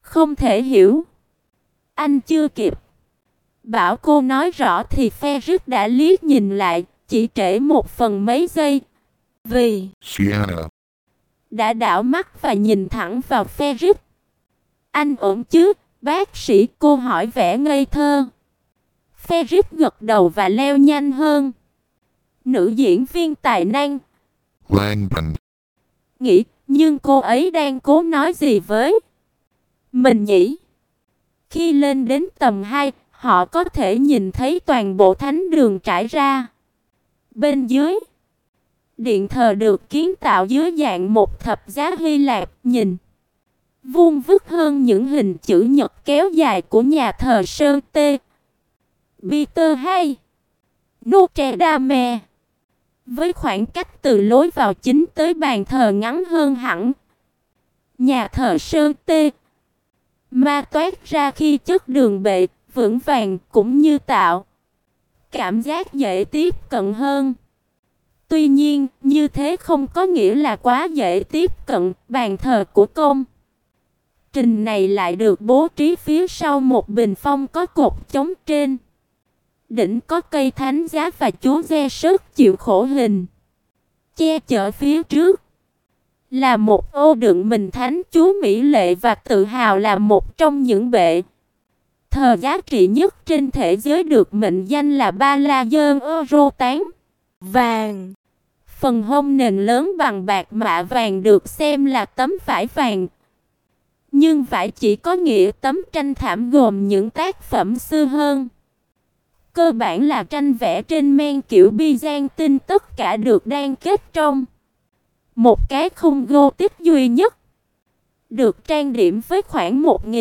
Không thể hiểu. Anh chưa kịp bảo cô nói rõ thì Ferris đã liếc nhìn lại, chỉ trễ một phần mấy giây. Vì Sienna đã đảo mắt và nhìn thẳng vào Ferris. Anh ổn chứ, bác sĩ? Cô hỏi vẻ ngây thơ. Ferris gật đầu và leo nhanh hơn. Nữ diễn viên tài năng. Langdon Nghĩ, nhưng cô ấy đang cố nói gì với mình nhỉ? Khi lên đến tầng 2, họ có thể nhìn thấy toàn bộ thánh đường trải ra. Bên dưới, điện thờ được kiến tạo dưới dạng một thập giá Hy Lạp, nhìn vuông vức hơn những hình chữ nhật kéo dài của nhà thờ Sơn Tê Peter hay Notre Dame. Với khoảng cách từ lối vào chính tới bàn thờ ngắn hơn hẳn, nhà thờ Sơn Tê Ma toát ra khi chất đường bệ vững vàng, cũng như tạo cảm giác dễ tiếp cận hơn. Tuy nhiên, như thế không có nghĩa là quá dễ tiếp cận. Bàn thờ của công trình này lại được bố trí phía sau một bình phong có cột chống trên. Đỉnh có cây thánh giá và Chúa giê-xus chịu khổ hình. Che chở phía trước là một ô đựng mình thánh Chúa mỹ lệ và tự hào là một trong những bệ thờ giá trị nhất trên thế giới, được mệnh danh là Ba La Dơn Euro tán vàng. Phần hông nền lớn bằng bạc mạ vàng được xem là tấm vải vàng. Nhưng vải chỉ có nghĩa tấm tranh thảm gồm những tác phẩm xưa hơn. Cơ bản là tranh vẽ trên men kiểu Byzantine, tất cả được đan kết trong một cái khung Gothic duy nhất. Được trang điểm với khoảng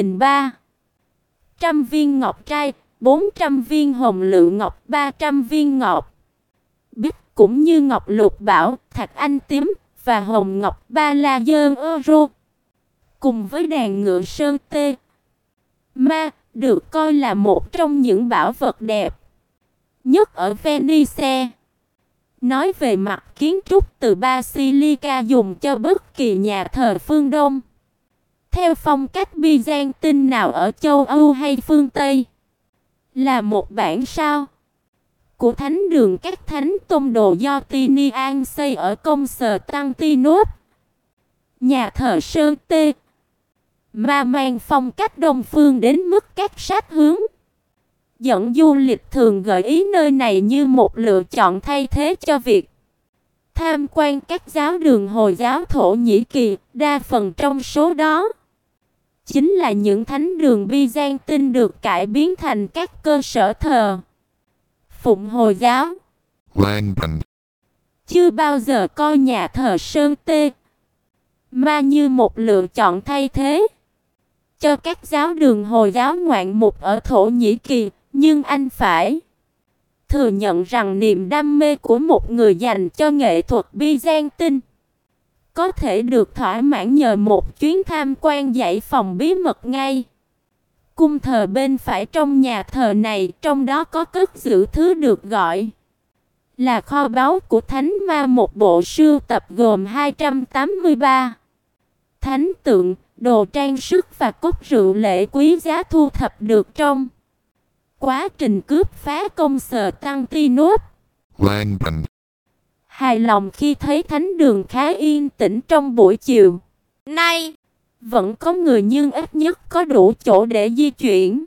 1.300 viên ngọc trai, 400 viên hồng lựu ngọc, 300 viên ngọc bích, cũng như ngọc lục bảo, thạch anh tím và hồng ngọc Ba La Dơn Euro. Cùng với đàn ngựa Sơn Tê Ma, được coi là một trong những bảo vật đẹp nhất ở Venice. Nói về mặt kiến trúc, từ Basilica dùng cho bất kỳ nhà thờ phương Đông theo phong cách Byzantine nào ở châu Âu hay phương Tây, là một bản sao của thánh đường các thánh tông đồ do Tinian xây ở công sở Constantinople. Nhà thờ Sơn Tê Ma mang phong cách đông phương đến mức các sách hướng dẫn du lịch thường gợi ý nơi này như một lựa chọn thay thế cho việc tham quan các giáo đường Hồi giáo Thổ Nhĩ Kỳ. Đa phần trong số đó chính là những thánh đường Byzantine được cải biến thành các cơ sở thờ phụng Hồi giáo. Langdon Chưa bao giờ coi nhà thờ Sơn Tê Ma như một lựa chọn thay thế cho các giáo đường Hồi giáo ngoạn mục ở Thổ Nhĩ Kỳ, nhưng anh phải thừa nhận rằng niềm đam mê của một người dành cho nghệ thuật Byzantine có thể được thỏa mãn nhờ một chuyến tham quan dãy phòng bí mật ngay cung thờ bên phải trong nhà thờ này. Trong đó có cất giữ thứ được gọi là kho báu của Thánh Ma, một bộ sưu tập gồm 283 thánh tượng, đồ trang sức và cốc rượu lễ quý giá thu thập được trong quá trình cướp phá công sở Constantinople. Langdon Hài lòng khi thấy thánh đường khá yên tĩnh trong buổi chiều nay. Vẫn có người nhưng ít nhất có đủ chỗ để di chuyển.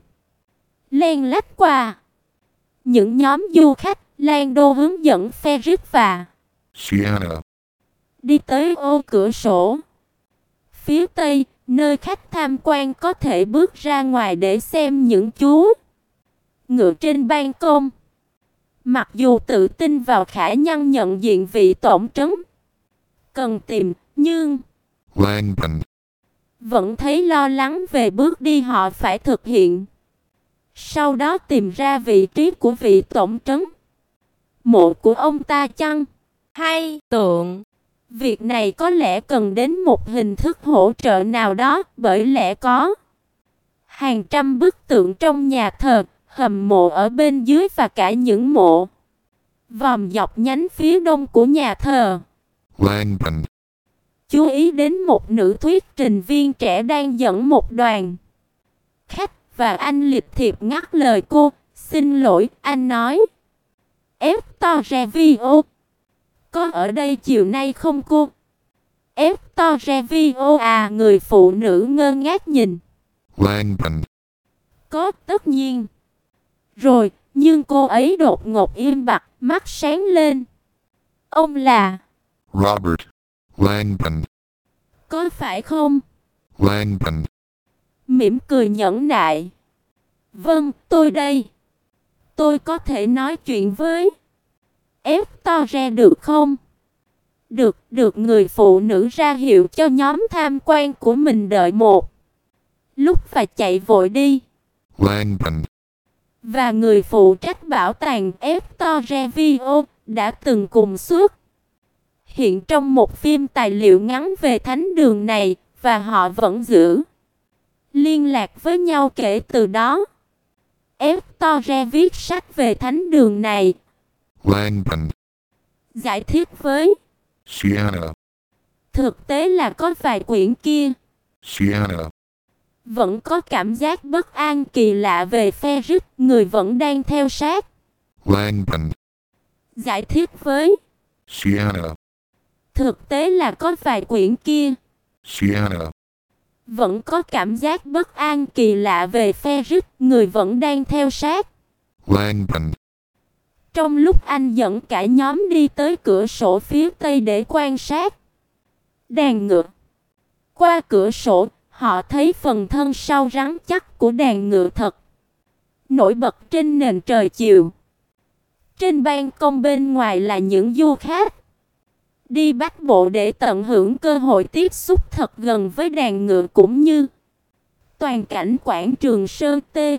Len lách qua những nhóm du khách, Lando hướng dẫn Ferris và Sienna đi tới ô cửa sổ phía tây, nơi khách tham quan có thể bước ra ngoài để xem những chú ngựa trên ban công. Mặc dù tự tin vào khả năng nhận diện vị tổng trấn cần tìm, nhưng Langdon vẫn thấy lo lắng về bước đi họ phải thực hiện. Sau đó tìm ra vị trí của vị tổng trấn, mộ của ông ta chăng? Hay tượng? Việc này có lẽ cần đến một hình thức hỗ trợ nào đó, bởi lẽ có hàng trăm bức tượng trong nhà thờ, hầm mộ ở bên dưới và cả những mộ vòm dọc nhánh phía đông của nhà thờ. Langdon Chú ý đến một nữ thuyết trình viên trẻ đang dẫn một đoàn và anh lịch thiệp ngắt lời cô. Xin lỗi, anh nói. Eptorevio có ở đây chiều nay không cô? Eptorevio à, người phụ nữ ngơ ngác nhìn. Langdon. Có, tất nhiên. Rồi, nhưng cô ấy đột ngột im bặt, mắt sáng lên. Ông là Robert Langdon. có phải không? Langdon. Mỉm cười nhẫn nại. Vâng, tôi đây. Tôi có thể nói chuyện với Eptore được không? Được, được, người phụ nữ ra hiệu cho nhóm tham quan của mình đợi một lúc và chạy vội đi. Langdon. Và người phụ trách bảo tàng Eptorevio đã từng cùng xuất hiện trong một phim tài liệu ngắn về thánh đường này, và họ vẫn giữ liên lạc với nhau kể từ đó. Eptore viết sách về thánh đường này. Langdon. Giải thích với Sienna. thực tế là có vài quyển kia. Sienna. Vẫn có cảm giác bất an kỳ lạ về Ferris, người vẫn đang theo sát. Langdon. Giải thích với Sienna. thực tế là có vài quyển kia. Sienna. Vẫn có cảm giác bất an kỳ lạ về Ferris, người vẫn đang theo sát. Langdon. Trong lúc anh dẫn cả nhóm đi tới cửa sổ phía tây để quan sát đàn ngựa, qua cửa sổ, họ thấy phần thân sau rắn chắc của đàn ngựa thật nổi bật trên nền trời chiều. Trên ban công bên ngoài là những du khách đi bách bộ để tận hưởng cơ hội tiếp xúc thật gần với đàn ngựa, cũng như toàn cảnh quảng trường Sơn Tê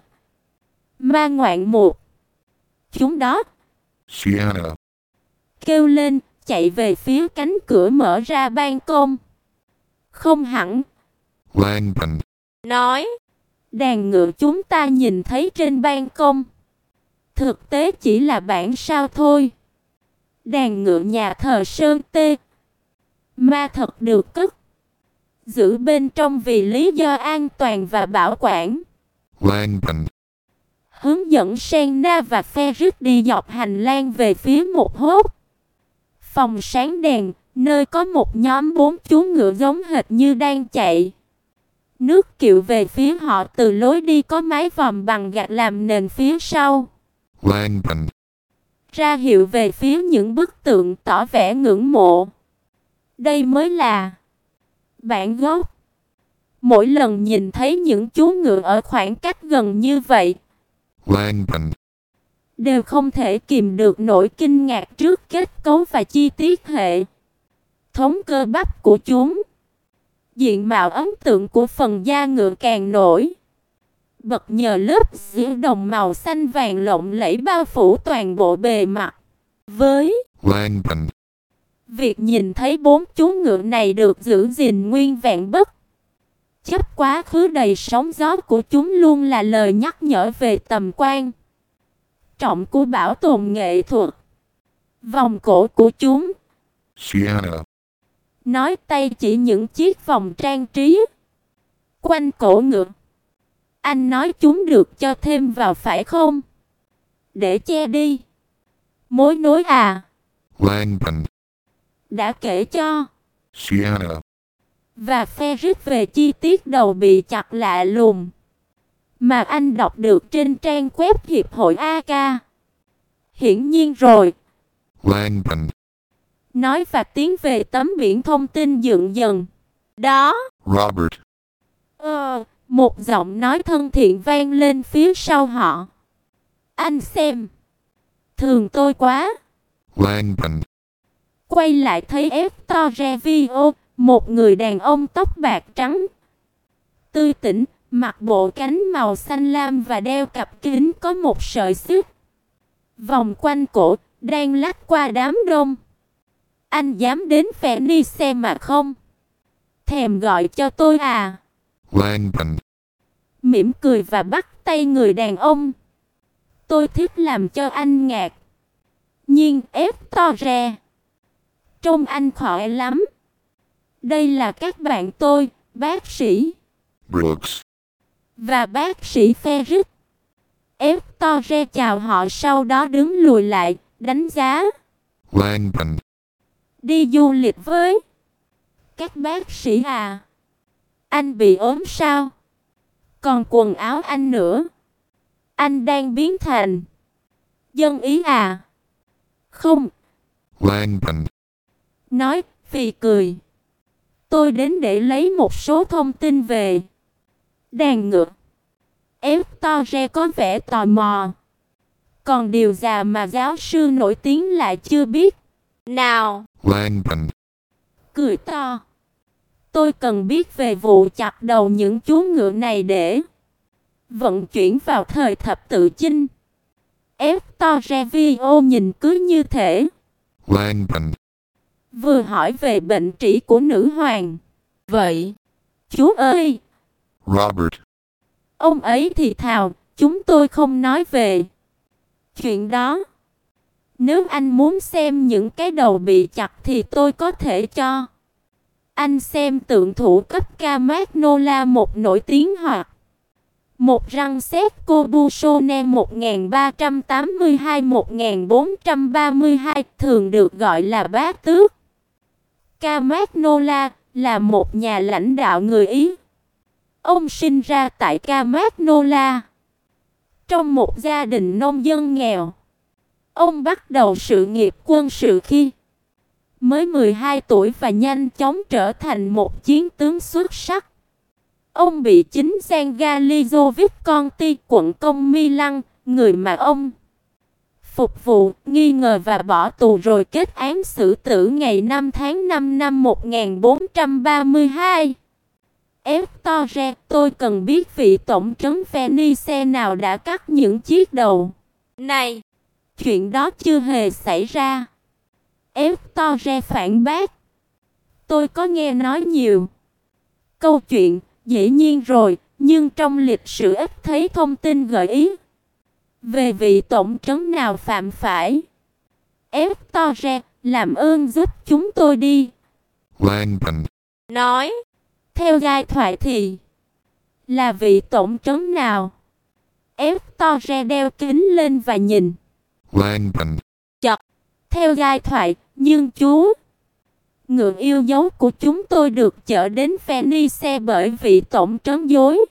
Ma ngoạn mục. Chúng đó Sienna. kêu lên, chạy về phía cánh cửa mở ra ban công. Không hẳn. Langdon. Nói, đàn ngựa chúng ta nhìn thấy trên ban công thực tế chỉ là bản sao thôi. Đàn ngựa nhà thờ Sơn Tê Ma thật được cất giữ bên trong vì lý do an toàn và bảo quản. Langdon. Hướng dẫn Senna và Ferris đi dọc hành lang về phía một hốc phòng sáng đèn, nơi có một nhóm 4 chú ngựa giống hệt như đang chạy nước kiệu về phía họ từ lối đi có mái vòm bằng gạch làm nền phía sau. Langdon. Ra hiệu về phía những bức tượng, tỏ vẻ ngưỡng mộ. Đây mới là bản gốc. Mỗi lần nhìn thấy những chú ngựa ở khoảng cách gần như vậy, Langdon. đều không thể kìm được nỗi kinh ngạc trước kết cấu và chi tiết hệ thống cơ bắp của chúng. Diện mạo ấn tượng của phần da ngựa càng nổi bật nhờ lớp diễu đồng màu xanh vàng lộng lẫy bao phủ toàn bộ bề mặt. Với Langdon. việc nhìn thấy 4 chú ngựa này được giữ gìn nguyên vẹn bất chấp quá khứ đầy sóng gió của chúng luôn là lời nhắc nhở về tầm quan trọng của bảo tồn nghệ thuật. Vòng cổ của chúng, Sienna. nói tay chỉ những chiếc vòng trang trí quanh cổ ngựa. Anh nói chúng được cho thêm vào phải không? Để che đi mối nối à? Langdon. Đã kể cho Sienna. và Ferris về chi tiết đầu bị chặt lạ lùng mà anh đọc được trên trang web Hiệp hội AK. Hiển nhiên rồi. Langdon. Nói và tiến về tấm biển thông tin dựng dần. Đó. Robert. Một giọng nói thân thiện vang lên phía sau họ. Anh xem. Thường tôi quá. Langdon. Quay lại thấy Eptorevio, một người đàn ông tóc bạc trắng, tươi tỉnh, mặc bộ cánh màu xanh lam và đeo cặp kính có một sợi xích vòng quanh cổ, đang lách qua đám đông. Anh dám đến Phoenice mà không thèm gọi cho tôi à? Langdon. Mỉm cười và bắt tay người đàn ông. Tôi thích làm cho anh ngạc nhiên. Eptore, trông anh khỏe lắm. Đây là các bạn tôi, bác sĩ Brooks. và bác sĩ Ferris. Hector chào họ sau đó đứng lùi lại, đánh giá. Langdon. Đi du lịch với các bác sĩ à? Anh bị ốm sao? Còn quần áo anh nữa. Anh đang biến thành dân Ý à? Không. Langdon. Nói, phì cười. Tôi đến để lấy một số thông tin về đàn ngựa. Hector có vẻ tò mò. Còn điều gì mà giáo sư nổi tiếng lại chưa biết? Nào. Langdon. Cười to. Tôi cần biết về vụ chặt đầu những chú ngựa này để vận chuyển vào thời thập tự chinh. Hector nhìn cứ như thể Langdon. vừa hỏi về bệnh trĩ của nữ hoàng. Vậy, chú ơi! Robert. Ông ấy thì thào, chúng tôi không nói về chuyện đó. Nếu anh muốn xem những cái đầu bị chặt thì tôi có thể cho anh xem tượng thủ cấp Camagnola một nổi tiếng hoặc một răng xét Corbusione 1382-1432 thường được gọi là bá tước. Camagnola là một nhà lãnh đạo người Ý. Ông sinh ra tại Camagnola, trong một gia đình nông dân nghèo. Ông bắt đầu sự nghiệp quân sự khi mới 12 tuổi và nhanh chóng trở thành một chiến tướng xuất sắc. Ông bị chính Gian Galizio Visconti, quận công Milan, người mà ông phục vụ, nghi ngờ và bỏ tù rồi kết án xử tử ngày 5 tháng 5 năm 1432. Hector, tôi cần biết vị tổng trấn Venice nào đã cắt những chiếc đầu này. Chuyện đó chưa hề xảy ra. Hector phản bác. Tôi có nghe nói nhiều câu chuyện, dĩ nhiên rồi, nhưng trong lịch sử ít thấy thông tin gợi ý về vị tổng trấn nào phạm phải. Hector, làm ơn giúp chúng tôi đi. Langdon. Nói, theo giai thoại thì là vị tổng trấn nào? Hector đeo kính lên và nhìn. Langdon. Chật, theo giai thoại, nhưng chú, ngựa yêu dấu của chúng tôi được chở đến Venice bởi vị tổng trấn dối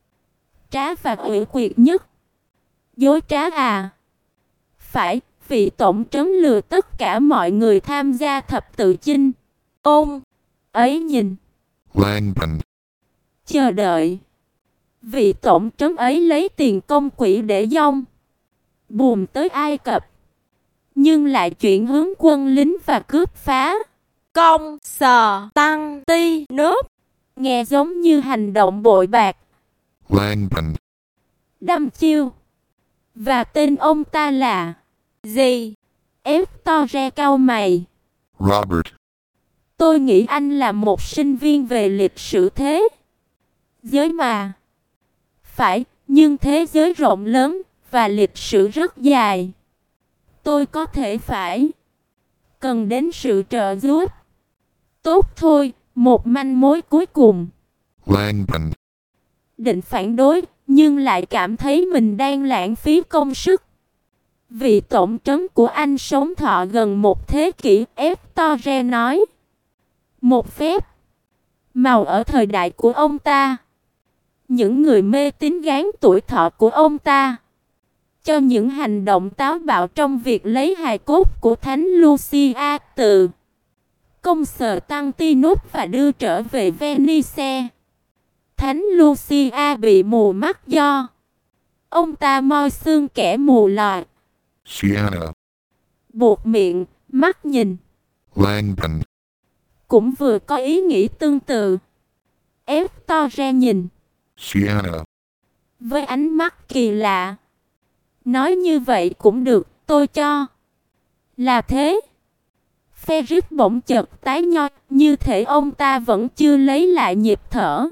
trá và ủy quyệt nhất. Dối trá à? Phải, vị tổng trấn lừa tất cả mọi người tham gia thập tự chinh. Ông ấy nhìn. Langdon. Chờ đợi. Vị tổng trấn ấy lấy tiền công quỹ để dông buồm tới Ai Cập, nhưng lại chuyển hướng quân lính và cướp phá công sờ tăng ti nốt. Nghe giống như hành động bội bạc. Langdon. Đăm chiêu. Và tên ông ta là gì? Hector cau mày. Robert. Tôi nghĩ anh là một sinh viên về lịch sử thế giới mà. Phải, nhưng thế giới rộng lớn và lịch sử rất dài. Tôi có thể phải cần đến sự trợ giúp. Tốt thôi, một manh mối cuối cùng. Langdon. Định phản đối, nhưng lại cảm thấy mình đang lãng phí công sức. Vị tổng trấn của anh sống thọ gần một thế kỷ, Hector nói. Một phép màu ở thời đại của ông ta. Những người mê tín gán tuổi thọ của ông ta cho những hành động táo bạo trong việc lấy hài cốt của Thánh Lucia từ công sở Tantinus và đưa trở về Venice. Thánh Lucia bị mù mắt do ông ta moi xương kẻ mù lòa. Sienna. Buộc miệng, mắt nhìn. Langdon. Cũng vừa có ý nghĩ tương tự. Hector nhìn Sienna. với ánh mắt kỳ lạ. Nói như vậy cũng được, tôi cho là thế. Ferris bỗng chợt tái nhoi, như thể ông ta vẫn chưa lấy lại nhịp thở.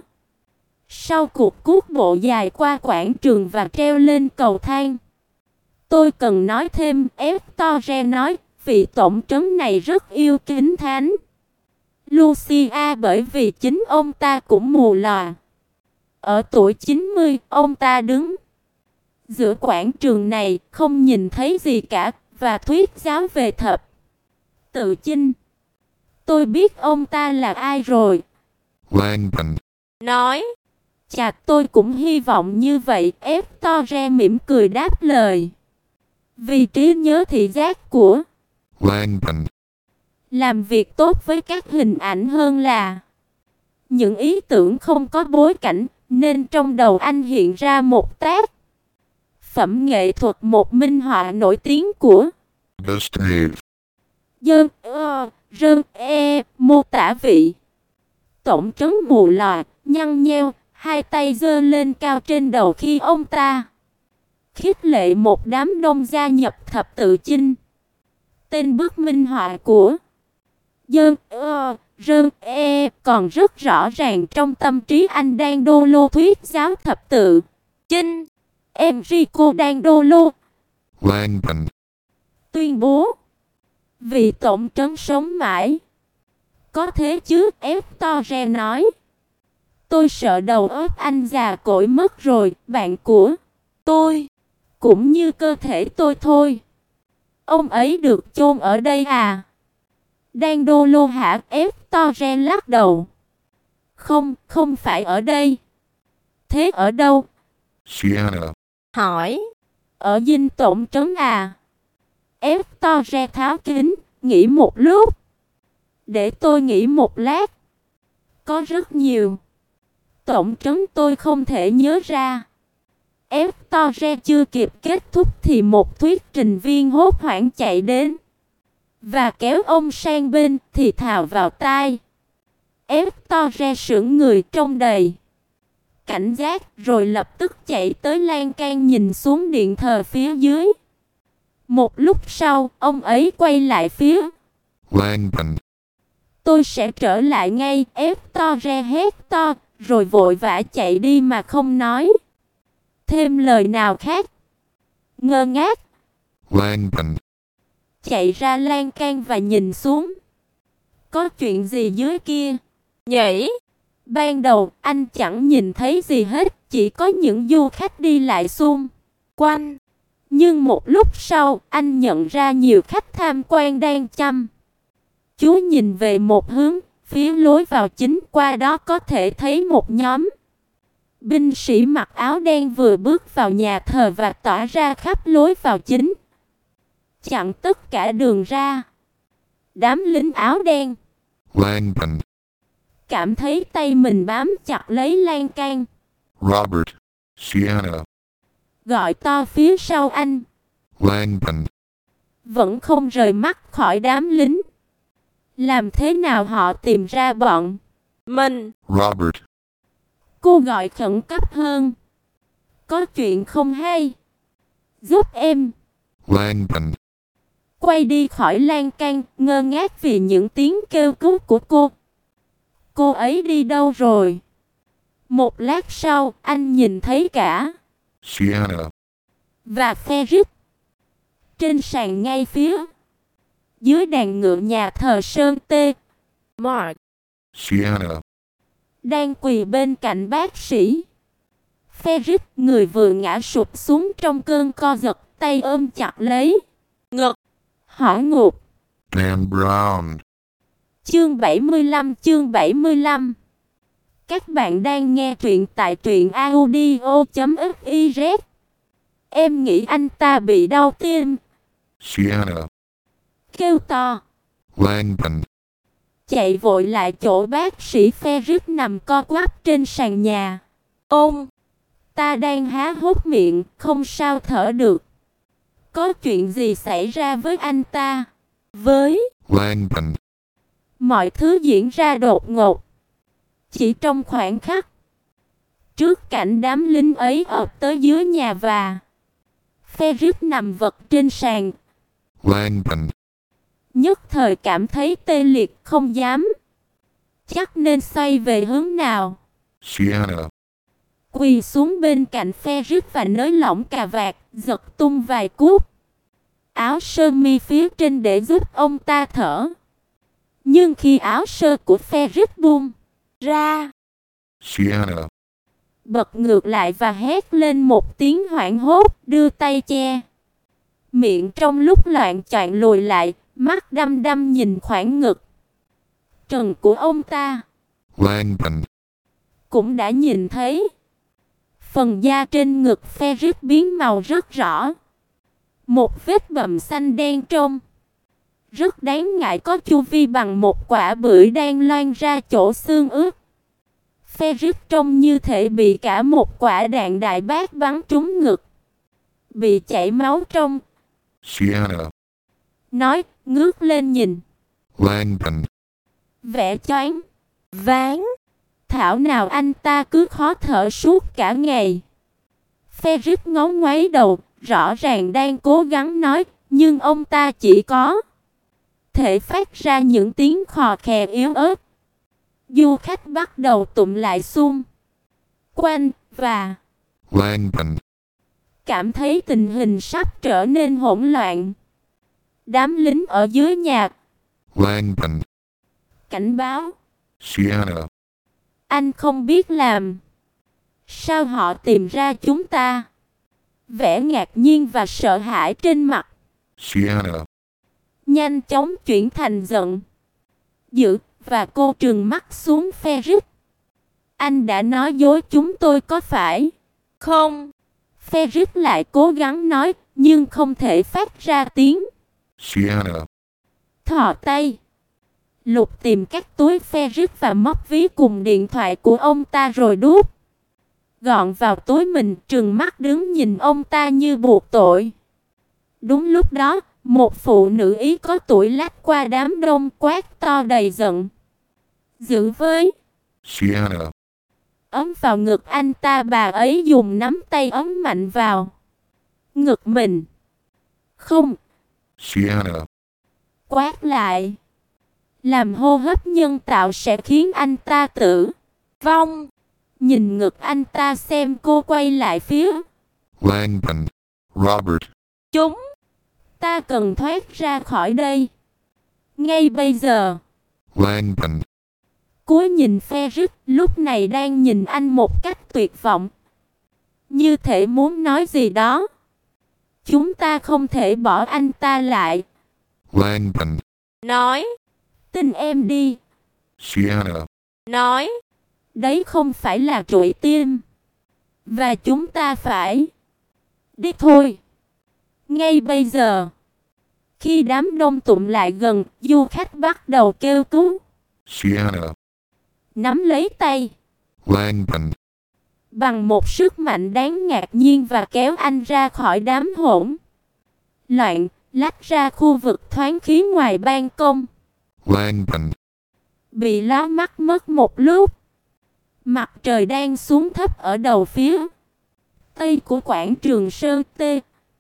Sau cuộc cuốc bộ dài qua quảng trường và treo lên cầu thang. Tôi cần nói thêm, Hector nói, vị tổng trấn này rất yêu kính Thánh Lucia bởi vì chính ông ta cũng mù lòa. Ở tuổi 90, ông ta đứng giữa quảng trường này, không nhìn thấy gì cả, và thuyết giáo về thập tự chinh. Tôi biết ông ta là ai rồi. Langdon. Nói. Chà, tôi cũng hy vọng như vậy. Hector mỉm cười đáp lời. Vì trí nhớ thị giác của Langdon làm việc tốt với các hình ảnh hơn là những ý tưởng không có bối cảnh, nên trong đầu anh hiện ra một tác phẩm nghệ thuật, một minh họa nổi tiếng của Gustave mô tả vị tổng trấn mù lòa, nhăn nheo, hai tay giơ lên cao trên đầu khi ông ta khích lệ một đám đông gia nhập thập tự chinh. Tên bức minh họa của còn rất rõ ràng trong tâm trí anh đang đô lô thuyết giáo thập tự chinh. Enrico đang đô lô Langdon tuyên bố vì tổng trấn sống mãi. Có thế chứ, Hector nói. Tôi sợ đầu óc anh già cỗi mất rồi, bạn của tôi cũng như cơ thể tôi thôi. Ông ấy được chôn ở đây à? Đang đô lô hả? Hector lắc đầu. Không, không phải ở đây. Thế ở đâu? Siena. Hỏi. Ở dinh tổng trấn à? Hector tháo kính, nghĩ một lúc. Để tôi nghĩ một lát. Có rất nhiều tổng trấn tôi không thể nhớ ra. Hector chưa kịp kết thúc thì một thuyết trình viên hốt hoảng chạy đến và kéo ông sang bên, thì thào vào tai. Hector sững người trong đầy cảnh giác, rồi lập tức chạy tới lan can nhìn xuống điện thờ phía dưới. Một lúc sau, ông ấy quay lại phía Langdon. Tôi sẽ trở lại ngay. Hector hét to, rồi vội vã chạy đi mà không nói thêm lời nào khác. Ngơ ngác Langdon chạy ra lan can và nhìn xuống. Có chuyện gì dưới kia nhỉ? Ban đầu anh chẳng nhìn thấy gì hết, chỉ có những du khách đi lại xung quanh. Nhưng một lúc sau, anh nhận ra nhiều khách tham quan đang chăm chú nhìn về một hướng, phía lối vào chính. Qua đó có thể thấy một nhóm binh sĩ mặc áo đen vừa bước vào nhà thờ và tỏa ra khắp lối vào chính, chặn tất cả đường ra. Đám lính áo đen Langdon cảm thấy tay mình bám chặt lấy lan can. Robert. Siena. Gọi to phía sau anh. Langdon Vẫn không rời mắt khỏi đám lính. Làm thế nào họ tìm ra bọn mình? Robert Cô gọi khẩn cấp hơn. Có chuyện không hay. Giúp em. Langdon Quay đi khỏi lan can, ngơ ngác vì những tiếng kêu cứu của cô. Cô ấy đi đâu rồi? Một lát sau, anh nhìn thấy cả Siena và Ferris trên sàn ngay phía dưới đàn ngựa nhà thờ Sơn Tê. Mark Siena đang quỳ bên cạnh bác sĩ. Ferris, người vừa ngã sụp xuống trong cơn co giật, tay ôm chặt lấy ngực, hỏi ngục. Dan Brown. Chương 75. Các bạn đang nghe truyện tại truyệnaudio.fiz. Em nghĩ anh ta bị đau tim. Siena Kêu to. Langdon Chạy vội lại chỗ bác sĩ. Ferris nằm co quắp trên sàn nhà. Ông ta đang há hốc miệng, không sao thở được. Có chuyện gì xảy ra với anh ta? Với Langdon mọi thứ diễn ra đột ngột, chỉ trong khoảnh khắc. Trước cảnh đám lính ấy ập tới dưới nhà và Ferris nằm vật trên sàn. Langdon Nhất thời cảm thấy tê liệt, không dám chắc nên xoay về hướng nào. Siena Quỳ xuống bên cạnh Ferris và nới lỏng cà vạt, giật tung vài cúc áo sơ mi phía trên để giúp ông ta thở. Nhưng khi áo sơ của Ferris buông ra, Siena bật ngược lại và hét lên một tiếng hoảng hốt, đưa tay che miệng trong lúc loạn choạng lùi lại, mắt đăm đăm nhìn khoảng ngực trần của ông ta. Langdon. Cũng đã nhìn thấy phần da trên ngực Ferris biến màu rất rõ. Một vết bầm xanh đen trông rất đáng ngại, có chu vi bằng một quả bưởi đang loang ra chỗ xương ướt. Ferris trông như thể bị cả một quả đạn đại bác bắn trúng ngực, bị chảy máu trong. Sienna. Nói, ngước lên nhìn. Langdon. Vẻ choáng váng. Thảo nào anh ta cứ khó thở suốt cả ngày. Ferris ngó ngoáy đầu, rõ ràng đang cố gắng nói, nhưng ông ta chỉ có thể phát ra những tiếng khò khè yếu ớt. Du khách bắt đầu tụm lại xung quanh và Langdon. cảm thấy tình hình sắp trở nên hỗn loạn. Đám lính ở dưới nhà Langdon. cảnh báo. Sienna. Anh không biết làm sao họ tìm ra chúng ta. Vẻ ngạc nhiên và sợ hãi trên mặt Sienna. nhanh chóng chuyển thành giận dữ, và cô trừng mắt xuống Ferris. Anh đã nói dối chúng tôi có phải không? Ferris lại cố gắng nói, nhưng không thể phát ra tiếng. Sienna. Thò tay lục tìm các túi Ferris và móc ví cùng điện thoại của ông ta rồi đút gọn vào túi mình, trừng mắt đứng nhìn ông ta như buộc tội. Đúng lúc đó, một phụ nữ Ý có tuổi lách qua đám đông quát to đầy giận. Giữ với Sienna. ấm vào ngực anh ta. Bà ấy dùng nắm tay ấm mạnh vào ngực mình. Không. Sienna. Quát lại. Làm hô hấp nhân tạo sẽ khiến anh ta tử vong. Nhìn ngực anh ta xem, cô quay lại phía Langdon. Robert. chúng ta cần thoát ra khỏi đây ngay bây giờ. Langdon. Cúi nhìn Ferris, lúc này đang nhìn anh một cách tuyệt vọng, như thể muốn nói gì đó. Chúng ta không thể bỏ anh ta lại. Langdon. Nói. Tin em đi. Sienna. Nói. Đấy không phải là trụy tim. Và chúng ta phải đi thôi. Ngay bây giờ. Khi đám đông tụm lại gần, du khách bắt đầu kêu cứu. Sienna. Nắm lấy tay Langdon. bằng một sức mạnh đáng ngạc nhiên và kéo anh ra khỏi đám hỗn loạn, lách ra khu vực thoáng khí ngoài ban công. Langdon. Bị lóa mắt mất một lúc. Mặt trời đang xuống thấp ở đầu phía tây của quảng trường Sơn Tê,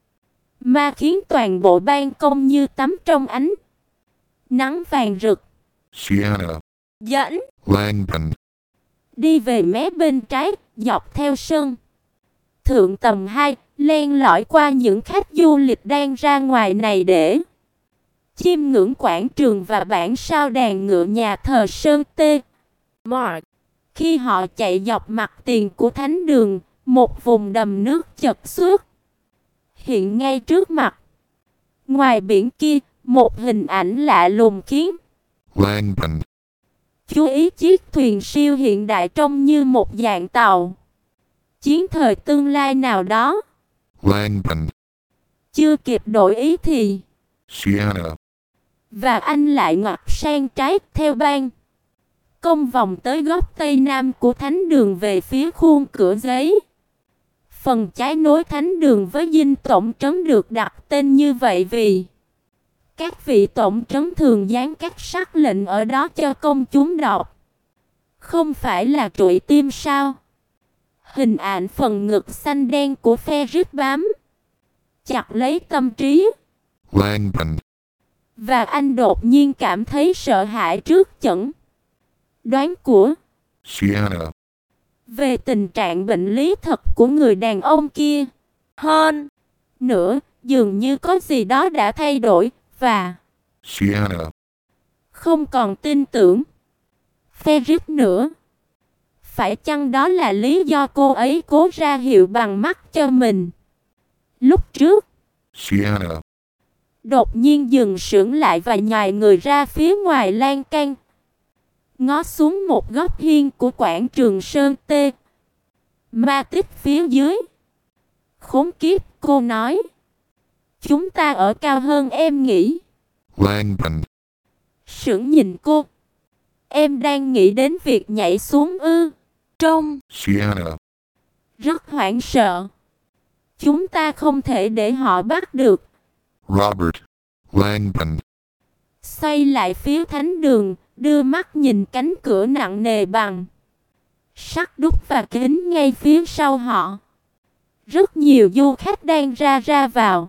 mà khiến toàn bộ ban công như tắm trong ánh nắng vàng rực. Sienna. Dẫn Langdon. đi về mé bên trái, dọc theo sân thượng tầng 2, len lỏi qua những khách du lịch đang ra ngoài này để chiêm ngưỡng quảng trường và bản sao đàn ngựa nhà thờ Sơn Tê. Mark. Khi họ chạy dọc mặt tiền của thánh đường, một vùng đầm nước chật xước hiện ngay trước mặt. Ngoài biển kia, một hình ảnh lạ lùng khiến Langdon. chú ý. Chiếc thuyền siêu hiện đại trông như một dạng tàu chiến thời tương lai nào đó. Langdon. Chưa kịp đổi ý thì Sienna. và anh lại ngoặt sang trái theo ban công vòng tới góc tây nam của thánh đường về phía khuôn cửa giấy. Phần trái nối thánh đường với dinh tổng trấn được đặt tên như vậy vì các vị tổng trấn thường dán các sắc lệnh ở đó cho công chúng đọc. Không phải là trụy tim sao? Hình ảnh phần ngực xanh đen của Ferris bám chặt lấy tâm trí. Langdon. Và anh đột nhiên cảm thấy sợ hãi trước chẩn đoán của Sienna. về tình trạng bệnh lý thật của người đàn ông kia. Hơn nữa, dường như có gì đó đã thay đổi và Sienna. không còn tin tưởng Ferris nữa. Phải chăng đó là lý do cô ấy cố ra hiệu bằng mắt cho mình? Lúc trước, Sienna, đột nhiên dừng sững lại và nhòi người ra phía ngoài lan can, ngó xuống một góc hiên của quảng trường Sơn Tê. Ma Tích phía dưới. Khốn kiếp, cô nói. Chúng ta ở cao hơn em nghĩ. Langdon, Sững nhìn cô. Em đang nghĩ đến việc nhảy xuống ư? Trông Sienna, rất hoảng sợ. Chúng ta không thể để họ bắt được. Robert, Langdon, Xoay lại phía thánh đường, đưa mắt nhìn cánh cửa nặng nề bằng sắt đúc và kính ngay phía sau họ. Rất nhiều du khách đang ra vào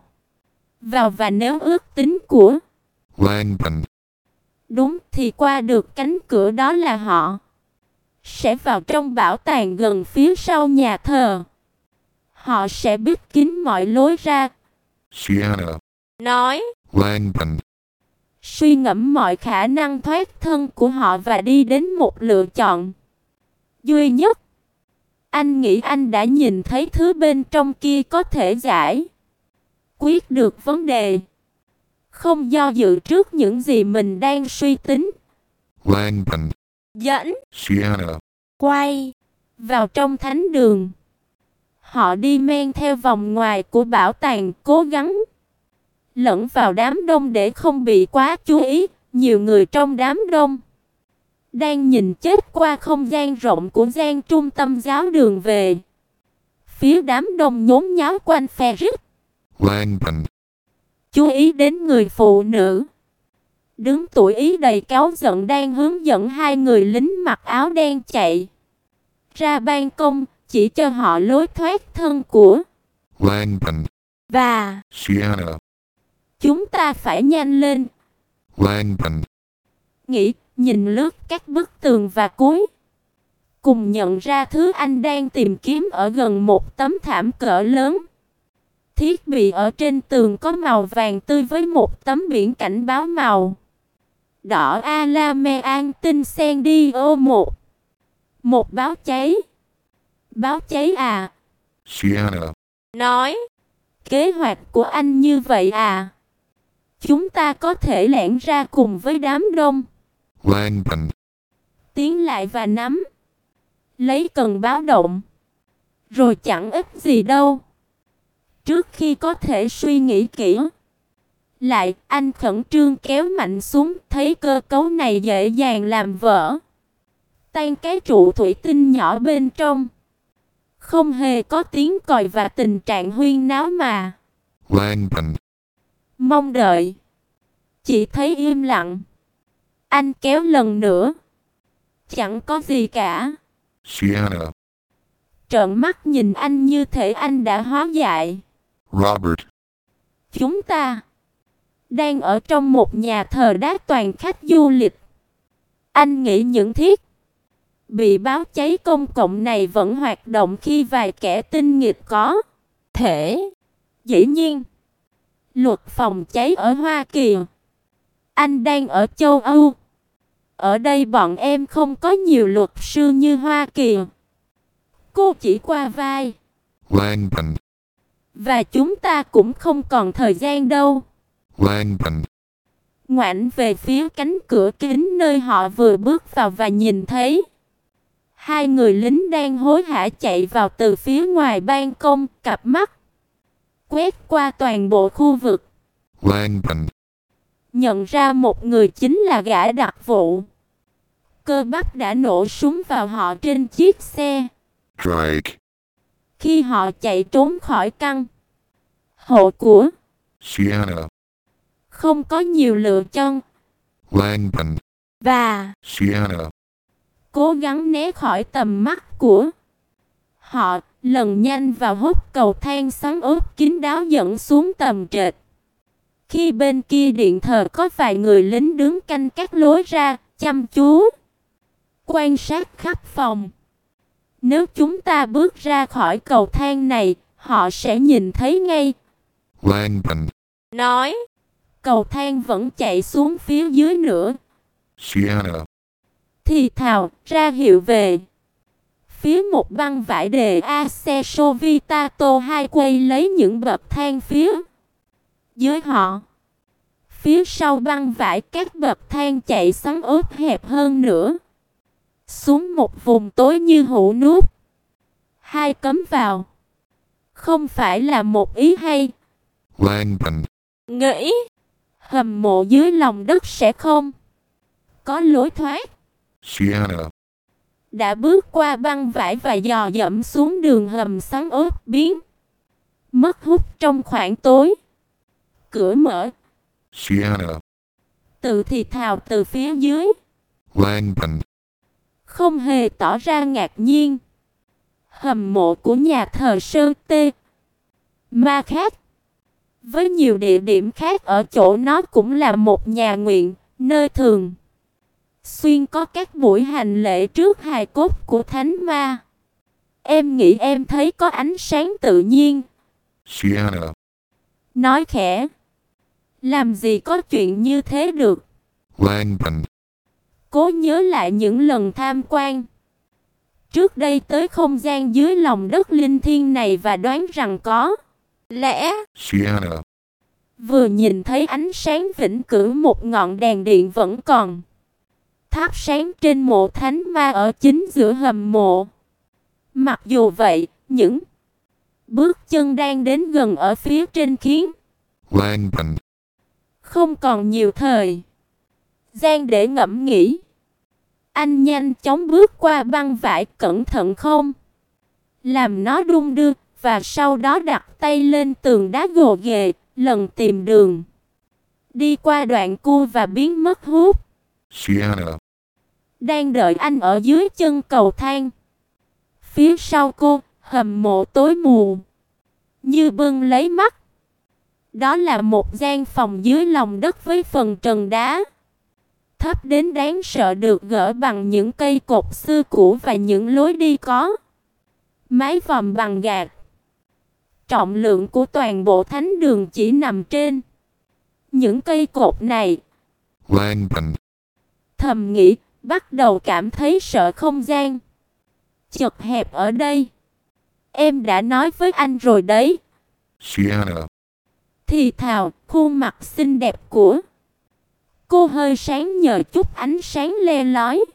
và nếu ước tính của Langdon, đúng thì qua được cánh cửa đó là họ sẽ vào trong bảo tàng gần phía sau nhà thờ. Họ sẽ bít kín mọi lối ra. Sienna, Nói Langdon, suy ngẫm mọi khả năng thoát thân của họ và đi đến một lựa chọn duy nhất. Anh nghĩ anh đã nhìn thấy thứ bên trong kia có thể giải quyết được vấn đề. Không do dự trước những gì mình đang suy tính. Langdon, Dẫn Sienna, quay vào trong thánh đường. Họ đi men theo vòng ngoài của bảo tàng, cố gắng lẫn vào đám đông để không bị quá chú ý. Nhiều người trong đám đông đang nhìn chết qua không gian rộng của gian trung tâm giáo đường về phía đám đông nhốn nháo quanh Ferris. Langdon, Chú ý đến người phụ nữ đứng tuổi ý đầy cáu giận đang hướng dẫn hai người lính mặc áo đen chạy ra ban công, chỉ cho họ lối thoát thân của Langdon, và Sienna, chúng ta phải nhanh lên. Langdon, Nghĩ, nhìn lướt các bức tường và cuối cùng nhận ra thứ anh đang tìm kiếm ở gần một tấm thảm cỡ lớn. Thiết bị ở trên tường có màu vàng tươi với một tấm biển cảnh báo màu đỏ Alarme Antincendio 1. Một báo cháy. Báo cháy à? Sienna, Nói. Kế hoạch của anh như vậy à? Chúng ta có thể lẻn ra cùng với đám đông. Langdon, Tiến lại và nắm lấy cần báo động. Rồi chẳng ít gì đâu. Trước khi có thể suy nghĩ kỹ lại, anh khẩn trương kéo mạnh xuống, thấy cơ cấu này dễ dàng làm vỡ tan cái trụ thủy tinh nhỏ bên trong. Không hề có tiếng còi và tình trạng huyên náo mà Langdon, mong đợi. Chỉ thấy im lặng. Anh kéo lần nữa. Chẳng có gì cả. Sienna, Trợn mắt nhìn anh như thể anh đã hóa dại. Robert, Chúng ta đang ở trong một nhà thờ đá toàn khách du lịch. Anh nghĩ những thiết bị báo cháy công cộng này vẫn hoạt động khi vài kẻ tinh nghịch có thể. Dĩ nhiên, luật phòng cháy ở Hoa Kỳ. Anh đang ở châu Âu. Ở đây bọn em không có nhiều luật sư như Hoa Kỳ. Cô chỉ qua vai. Langdon, Và chúng ta cũng không còn thời gian đâu. Langdon, Ngoảnh về phía cánh cửa kính nơi họ vừa bước vào và nhìn thấy hai người lính đang hối hả chạy vào từ phía ngoài ban công, cặp mắt quét qua toàn bộ khu vực. Langdon, Nhận ra một người chính là gã đặc vụ. Cơ bắp đã nổ súng vào họ trên chiếc xe. Drake, Khi họ chạy trốn khỏi căn hộ của Sienna, không có nhiều lựa chọn. Langdon, Và Sienna, cố gắng né khỏi tầm mắt của họ, lần nhanh vào hốc cầu thang xoắn ốp kín đáo dẫn xuống tầng trệt. Khi bên kia điện thờ có vài người lính đứng canh các lối ra, chăm chú quan sát khắp phòng. Nếu chúng ta bước ra khỏi cầu thang này, họ sẽ nhìn thấy ngay. Langdon, Nói. Cầu thang vẫn chạy xuống phía dưới nữa. Sienna, Thì thào ra hiệu về. phía một băng vải đề Acesovitato 2 quay lấy những bậc thang phía dưới họ. Phía sau băng vải các bậc thang chạy xoắn ốp hẹp hơn nữa, xuống một vùng tối như hũ nút. Hai cấm vào. Không phải là một ý hay. Langdon. Nghĩ hầm mộ dưới lòng đất sẽ không có lối thoát. Sienna. Đã bước qua băng vải và dò dẫm xuống đường hầm xoắn ốp biến mất hút trong khoảng tối. Cửa mở. Sienna. Tự thì thào từ phía dưới. Langdon. Không hề tỏ ra ngạc nhiên. Hầm mộ của nhà thờ Sơn Tê Ma khác. Với nhiều địa điểm khác ở chỗ nó cũng là một nhà nguyện, nơi thường xuyên có các buổi hành lễ trước hài cốt của thánh ma. Em nghĩ em thấy có ánh sáng tự nhiên. Sienna. Nói khẽ. Làm gì có chuyện như thế được. Langdon. Cố nhớ lại những lần tham quan trước đây tới không gian dưới lòng đất linh thiêng này và đoán rằng có lẽ Sienna. vừa nhìn thấy ánh sáng vĩnh cửu một ngọn đèn điện vẫn còn thắp sáng trên mộ thánh ma ở chính giữa hầm mộ. Mặc dù vậy, những bước chân đang đến gần ở phía trên khiến Langdon. không còn nhiều thời gian để ngẫm nghĩ. Anh nhanh chóng bước qua băng vải, cẩn thận không làm nó đung đưa, và sau đó đặt tay lên tường đá gồ ghề, lần tìm đường đi qua đoạn cua và biến mất hút. Sienna. Đang đợi anh ở dưới chân cầu thang. Phía sau cô, hầm mộ tối mù như bưng lấy mắt. Đó là một gian phòng dưới lòng đất với phần trần đá thấp đến đáng sợ, được gỡ bằng những cây cột xưa cũ và những lối đi có mái vòm bằng gạt. Trọng lượng của toàn bộ thánh đường chỉ nằm trên những cây cột này. Langdon. Thầm nghĩ, bắt đầu cảm thấy sợ không gian chật hẹp ở đây. Em đã nói với anh rồi đấy. Sienna. Thì thào, khuôn mặt xinh đẹp của cô hơi sáng nhờ chút ánh sáng le lói.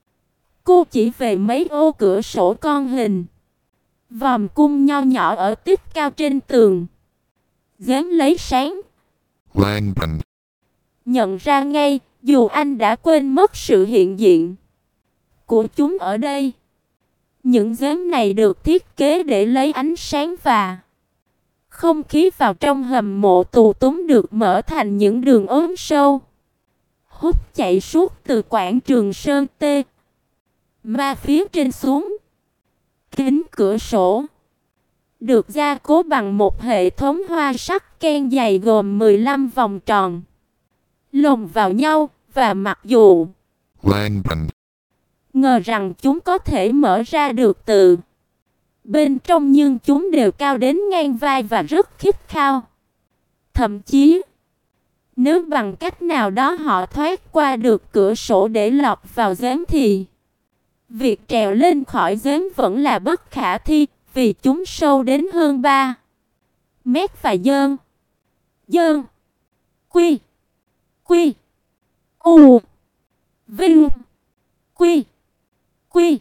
Cô chỉ về mấy ô cửa sổ con hình vòm cung nho nhỏ ở tích cao trên tường, dán lấy sáng. Langdon. Nhận ra ngay, dù anh đã quên mất sự hiện diện của chúng ở đây. Những dán này được thiết kế để lấy ánh sáng và không khí vào trong hầm mộ tù túng, được mở thành những đường ốm sâu hút chạy suốt từ quảng trường Sơn Tê Ma phía trên xuống. Kính cửa sổ được gia cố bằng một hệ thống hoa sắc ken dày gồm 15 vòng tròn lồng vào nhau, và mặc dù Langdon. ngờ rằng chúng có thể mở ra được từ bên trong, nhưng chúng đều cao đến ngang vai và rất khít khao. Thậm chí, nếu bằng cách nào đó họ thoát qua được cửa sổ để lọt vào giếng thì việc trèo lên khỏi giếng vẫn là bất khả thi, vì chúng sâu đến hơn 3 mét và dơn quy u vinh quy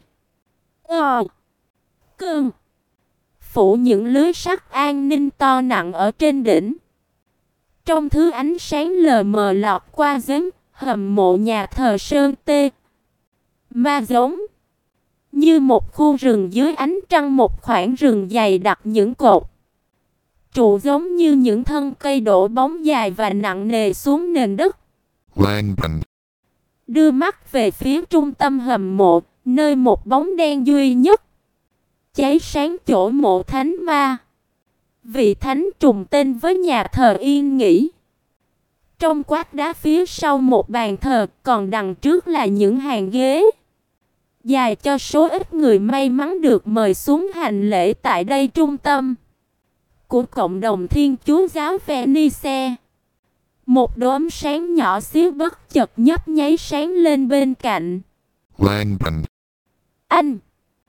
cơn phủ những lưới sắt an ninh to nặng ở trên đỉnh. Trong thứ ánh sáng lờ mờ lọt qua giếng, hầm mộ nhà thờ Sơn Tê Ma giống như một khu rừng dưới ánh trăng, một khoảng rừng dày đặc những cột trụ giống như những thân cây đổ bóng dài và nặng nề xuống nền đất. Langdon. Đưa mắt về phía trung tâm hầm mộ, nơi một bóng đen duy nhất cháy sáng chỗ mộ thánh ma, vị thánh trùng tên với nhà thờ yên nghỉ. Trong quát đá phía sau một bàn thờ, còn đằng trước là những hàng ghế dài cho số ít người may mắn được mời xuống hành lễ tại đây. Trung tâm của cộng đồng Thiên Chúa giáo Venice, một đốm sáng nhỏ xíu bất chợt nhấp nháy sáng lên bên cạnh. Langdon. Anh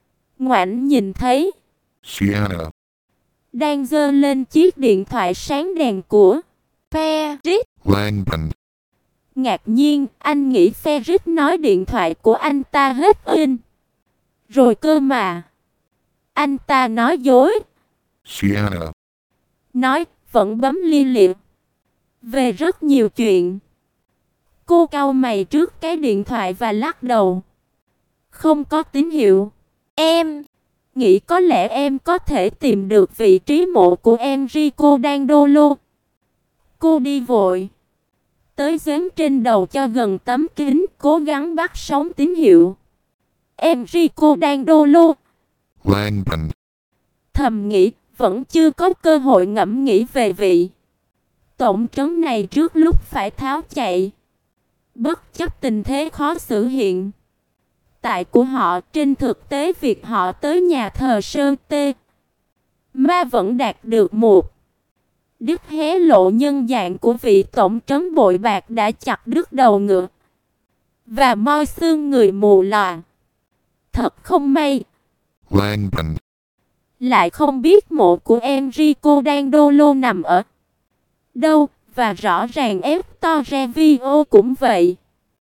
Ngoảnh nhìn thấy Sienna, đang giơ lên chiếc điện thoại sáng đèn của Ferris. Langdon, Ngạc nhiên, anh nghĩ Ferris nói điện thoại của anh ta hết pin rồi cơ mà. Anh ta nói dối. Sienna, Nói vẫn bấm li liệt về rất nhiều chuyện. Cô cau mày trước cái điện thoại và lắc đầu. Không có tín hiệu. Em nghĩ có lẽ em có thể tìm được vị trí mộ của Enrico Dandolo. Cô đi vội tới dán trên đầu cho gần tấm kính, cố gắng bắt sóng tín hiệu. Enrico Dandolo. Langdon, Thầm nghĩ, vẫn chưa có cơ hội ngẫm nghĩ về vị tổng trấn này trước lúc phải tháo chạy. Bất chấp tình thế khó xử hiện tại của họ, trên thực tế việc họ tới nhà thờ Sơn Tê Ma vẫn đạt được một đích hé lộ nhân dạng của vị tổng trấn bội bạc đã chặt đứt đầu ngựa và moi xương người mù lòa. Thật không may, Langdon, lại không biết mộ của Enrico Dandolo nằm ở đâu, và rõ ràng Torrevio cũng vậy.